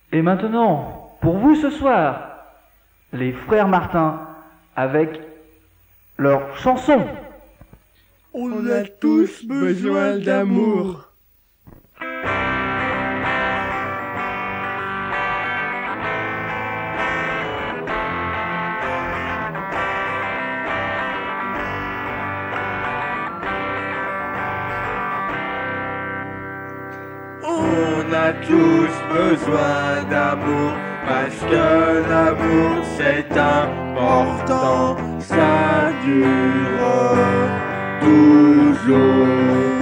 Et maintenant, pour vous ce soir, les frères Martin avec leur chanson. On a tous besoin d'amour. On a tous besoin d'amour, parce que l'amour c'est important, ça dure toujours.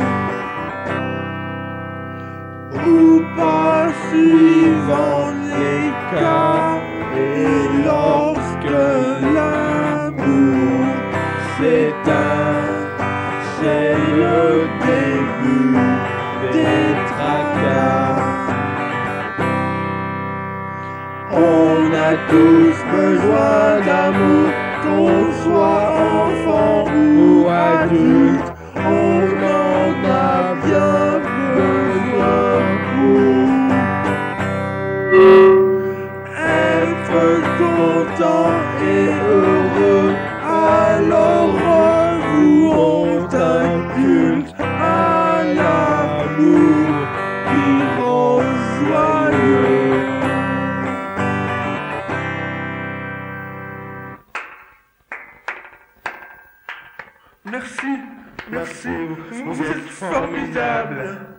Ou pas suivant les cas, et lorsque l'amour s'éteint, c'est le début des tracas. On a tous besoin d'amour, qu'on soit enfant ou adulte, on en a bien besoin pour être content et heureux. Alors vouons un culte à l'amour qui rend joyeux. Merci, vous êtes formidables.